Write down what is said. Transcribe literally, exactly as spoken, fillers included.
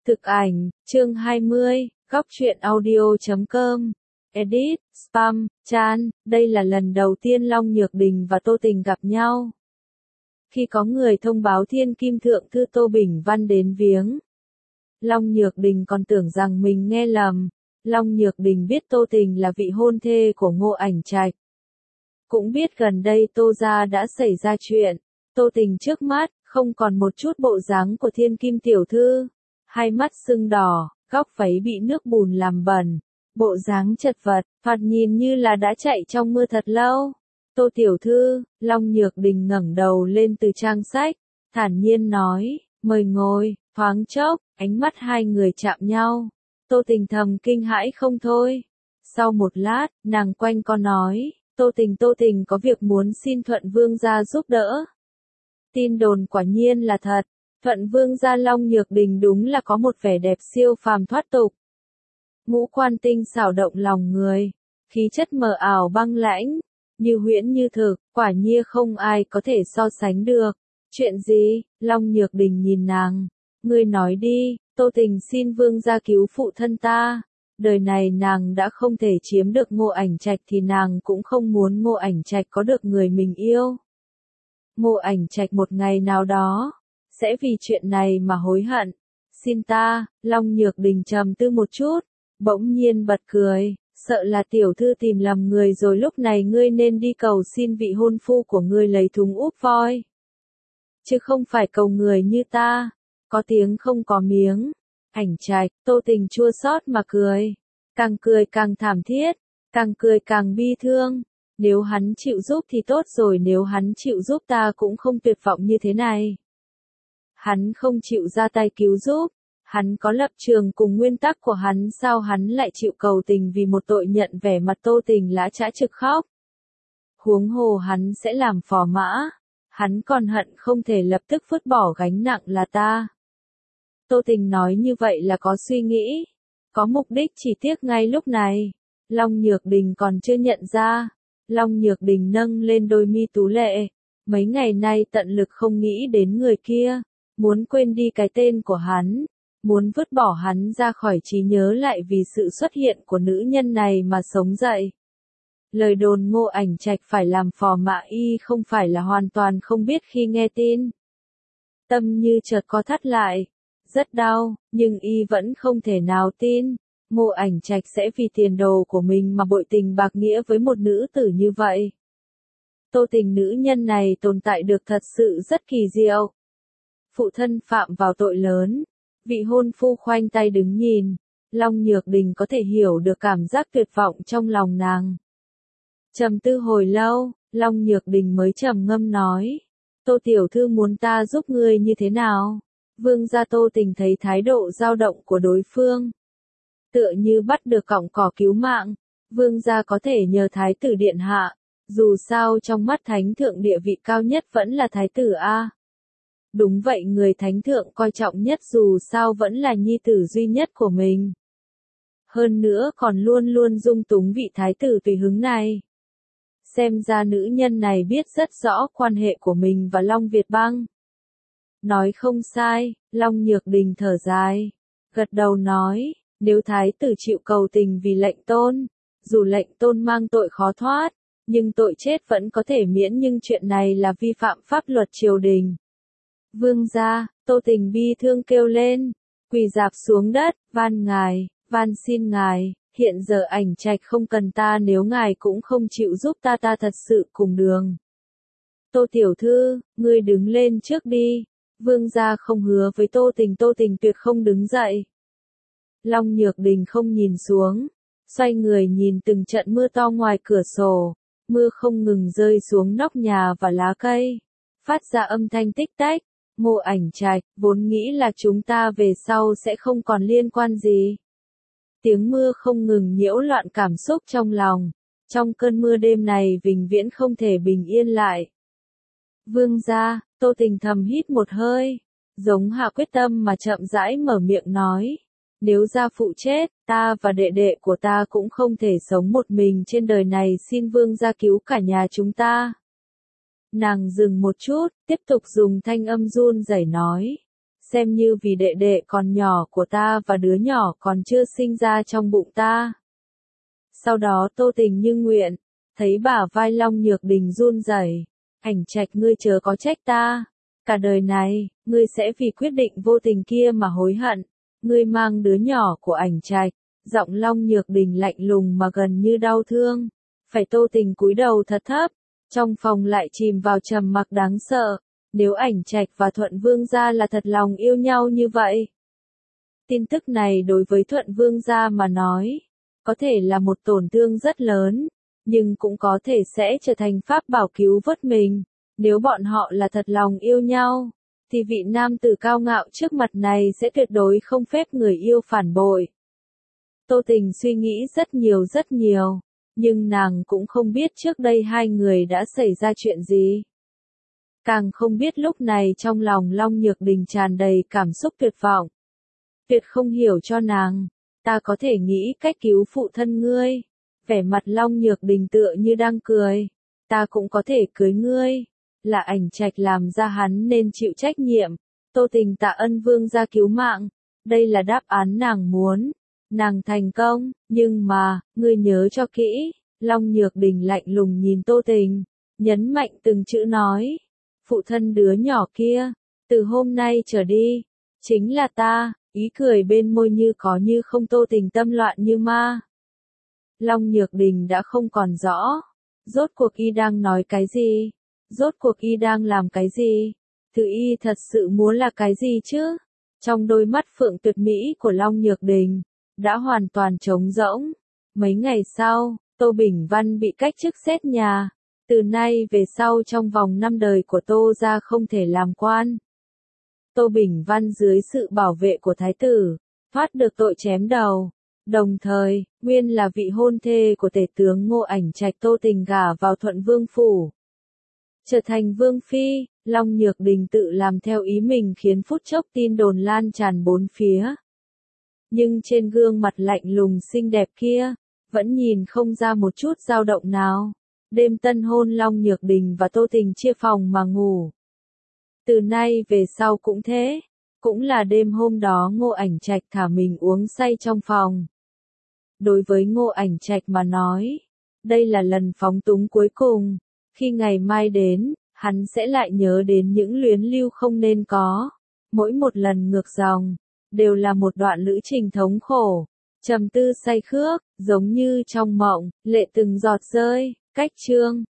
Thực ảnh, chương hai mươi, góc truyện audio chấm com. Edit, spam, chan, đây là lần đầu tiên Long Nhược Đình và Tô Tình gặp nhau. Khi có người thông báo Thiên Kim Thượng Thư Tô Bình Văn đến viếng, Long Nhược Đình còn tưởng rằng mình nghe lầm. Long Nhược Đình biết Tô Tình là vị hôn thê của Ngô Ảnh Trạch. Cũng biết gần đây Tô gia đã xảy ra chuyện. Tô Tình trước mắt, không còn một chút bộ dáng của Thiên Kim tiểu thư. Hai mắt sưng đỏ, góc váy bị nước bùn làm bẩn. Bộ dáng chật vật, thoạt nhìn như là đã chạy trong mưa thật lâu. Tô tiểu thư, Long Nhược Đình ngẩng đầu lên từ trang sách, thản nhiên nói, mời ngồi. Thoáng chốc, ánh mắt hai người chạm nhau. Tô Tình thầm kinh hãi không thôi. Sau một lát, nàng quanh co nói, Tô Tình Tô Tình có việc muốn xin Thuận Vương gia giúp đỡ. Tin đồn quả nhiên là thật. Thuận Vương gia Long Nhược Đình đúng là có một vẻ đẹp siêu phàm thoát tục. Ngũ quan tinh xảo động lòng người, khí chất mờ ảo băng lãnh, như huyễn như thực, quả nhiên không ai có thể so sánh được. Chuyện gì? Long Nhược Đình nhìn nàng. Ngươi nói đi. Tô Tình xin Vương gia cứu phụ thân ta. Đời này nàng đã không thể chiếm được Ngô Ảnh Trạch thì nàng cũng không muốn Ngô Ảnh Trạch có được người mình yêu. Ngô Ảnh Trạch một ngày nào đó sẽ vì chuyện này mà hối hận. Xin ta. Long Nhược Đình trầm tư một chút, bỗng nhiên bật cười, sợ là tiểu thư tìm lầm người rồi, lúc này ngươi nên đi cầu xin vị hôn phu của ngươi lấy thúng úp voi, chứ không phải cầu người như ta. Có tiếng không có miếng. Ảnh Trạch. Tô Tình chua xót mà cười, càng cười càng thảm thiết, càng cười càng bi thương. Nếu hắn chịu giúp thì tốt rồi, nếu hắn chịu giúp ta cũng không tuyệt vọng như thế này. Hắn không chịu ra tay cứu giúp, hắn có lập trường cùng nguyên tắc của hắn, sao hắn lại chịu cầu tình vì một tội? Nhận vẻ mặt Tô Tình lã chã trực khóc. Huống hồ hắn sẽ làm phò mã, hắn còn hận không thể lập tức vứt bỏ gánh nặng là ta. Tô Tình nói như vậy là có suy nghĩ, có mục đích, chỉ tiếc ngay lúc này Long Nhược Đình còn chưa nhận ra. Long Nhược Đình nâng lên đôi mi tú lệ, mấy ngày nay tận lực không nghĩ đến người kia, muốn quên đi cái tên của hắn, muốn vứt bỏ hắn ra khỏi trí nhớ, lại vì sự xuất hiện của nữ nhân này mà sống dậy. Lời đồn Ngô Ảnh Trạch phải làm phò mã y không phải là hoàn toàn không biết. Khi nghe tin, tâm như chợt co thắt lại, rất đau, nhưng y vẫn không thể nào tin Ngô Ảnh Trạch sẽ vì tiền đồ của mình mà bội tình bạc nghĩa với một nữ tử như vậy. Tô Tình nữ nhân này tồn tại được thật sự rất kỳ diệu. Phụ thân phạm vào tội lớn, vị hôn phu khoanh tay đứng nhìn. Long Nhược Đình có thể hiểu được cảm giác tuyệt vọng trong lòng nàng. Trầm tư hồi lâu, Long Nhược Đình mới trầm ngâm nói, Tô tiểu thư muốn ta giúp ngươi như thế nào? Vương gia. Tô Tình thấy thái độ dao động của đối phương, tựa như bắt được cọng cỏ cứu mạng. Vương gia có thể nhờ thái tử điện hạ, dù sao trong mắt thánh thượng địa vị cao nhất vẫn là thái tử a. Đúng vậy, người thánh thượng coi trọng nhất dù sao vẫn là nhi tử duy nhất của mình. Hơn nữa còn luôn luôn dung túng vị thái tử tùy hứng này. Xem ra nữ nhân này biết rất rõ quan hệ của mình và Long Việt Băng. Nói không sai. Long Nhược Đình thở dài, gật đầu nói, nếu thái tử chịu cầu tình vì lệnh tôn, dù lệnh tôn mang tội khó thoát, nhưng tội chết vẫn có thể miễn, nhưng chuyện này là vi phạm pháp luật triều đình. Vương gia. Tô Tình bi thương kêu lên, quỳ rạp xuống đất, van ngài, van xin ngài, hiện giờ Ảnh Trạch không cần ta, nếu ngài cũng không chịu giúp ta, ta thật sự cùng đường. Tô tiểu thư, ngươi đứng lên trước đi. Vương gia không hứa với Tô Tình. Tô Tình tuyệt không đứng dậy. Long Nhược Đình không nhìn xuống, xoay người nhìn từng trận mưa to ngoài cửa sổ. Mưa không ngừng rơi xuống nóc nhà và lá cây, phát ra âm thanh tích tách. Ngô Ảnh Trạch, vốn nghĩ là chúng ta về sau sẽ không còn liên quan gì. Tiếng mưa không ngừng nhiễu loạn cảm xúc trong lòng. Trong cơn mưa đêm này vĩnh viễn không thể bình yên lại. Vương gia. Tô Tình thầm hít một hơi, giống hạ quyết tâm mà chậm rãi mở miệng nói, nếu gia phụ chết, ta và đệ đệ của ta cũng không thể sống một mình trên đời này, xin Vương gia cứu cả nhà chúng ta. Nàng dừng một chút, tiếp tục dùng thanh âm run rẩy nói, xem như vì đệ đệ còn nhỏ của ta và đứa nhỏ còn chưa sinh ra trong bụng ta. Sau đó Tô Tình như nguyện, thấy bả vai Long Nhược Đình run rẩy, Ảnh Trạch ngươi chớ có trách ta, cả đời này, ngươi sẽ vì quyết định vô tình kia mà hối hận, ngươi mang đứa nhỏ của Ảnh Trạch, giọng Long Nhược Đình lạnh lùng mà gần như đau thương, phải Tô Tình cúi đầu thật thấp, trong phòng lại chìm vào trầm mặc đáng sợ, nếu Ảnh Trạch và Thuận Vương gia là thật lòng yêu nhau như vậy. Tin tức này đối với Thuận Vương gia mà nói, có thể là một tổn thương rất lớn, nhưng cũng có thể sẽ trở thành pháp bảo cứu vớt mình. Nếu bọn họ là thật lòng yêu nhau, thì vị nam tử cao ngạo trước mặt này sẽ tuyệt đối không phép người yêu phản bội. Tô Tình suy nghĩ rất nhiều rất nhiều, nhưng nàng cũng không biết trước đây hai người đã xảy ra chuyện gì. Càng không biết lúc này trong lòng Long Nhược Đình tràn đầy cảm xúc tuyệt vọng. Tuyệt không hiểu cho nàng, ta có thể nghĩ cách cứu phụ thân ngươi. Vẻ mặt Long Nhược Đình tựa như đang cười. Ta cũng có thể cưới ngươi. Là Ảnh Trạch làm ra hắn nên chịu trách nhiệm. Tô Tình tạ ân vương gia cứu mạng. Đây là đáp án nàng muốn. Nàng thành công, nhưng mà, ngươi nhớ cho kỹ. Long Nhược Đình lạnh lùng nhìn Tô Tình, nhấn mạnh từng chữ nói. Phụ thân đứa nhỏ kia, từ hôm nay trở đi, chính là ta, ý cười bên môi như có như không. Tô Tình tâm loạn như ma. Long Nhược Đình đã không còn rõ, rốt cuộc y đang nói cái gì, rốt cuộc y đang làm cái gì, thứ y thật sự muốn là cái gì chứ? Trong đôi mắt phượng tuyệt mỹ của Long Nhược Đình, đã hoàn toàn trống rỗng. Mấy ngày sau, Tô Bình Văn bị cách chức xét nhà, từ nay về sau trong vòng năm đời của Tô gia không thể làm quan. Tô Bình Văn dưới sự bảo vệ của thái tử, thoát được tội chém đầu. Đồng thời, nguyên là vị hôn thê của tể tướng Ngô Ảnh Trạch Tô Tình gả vào Thuận Vương phủ. Trở thành vương phi, Long Nhược Đình tự làm theo ý mình khiến phút chốc tin đồn lan tràn bốn phía. Nhưng trên gương mặt lạnh lùng xinh đẹp kia, vẫn nhìn không ra một chút dao động nào. Đêm tân hôn Long Nhược Đình và Tô Tình chia phòng mà ngủ. Từ nay về sau cũng thế, cũng là đêm hôm đó Ngô Ảnh Trạch thả mình uống say trong phòng. Đối với Ngô Ảnh Trạch mà nói, đây là lần phóng túng cuối cùng, khi ngày mai đến, hắn sẽ lại nhớ đến những luyến lưu không nên có. Mỗi một lần ngược dòng, đều là một đoạn lữ trình thống khổ, trầm tư say khước, giống như trong mộng, lệ từng giọt rơi. Cách chương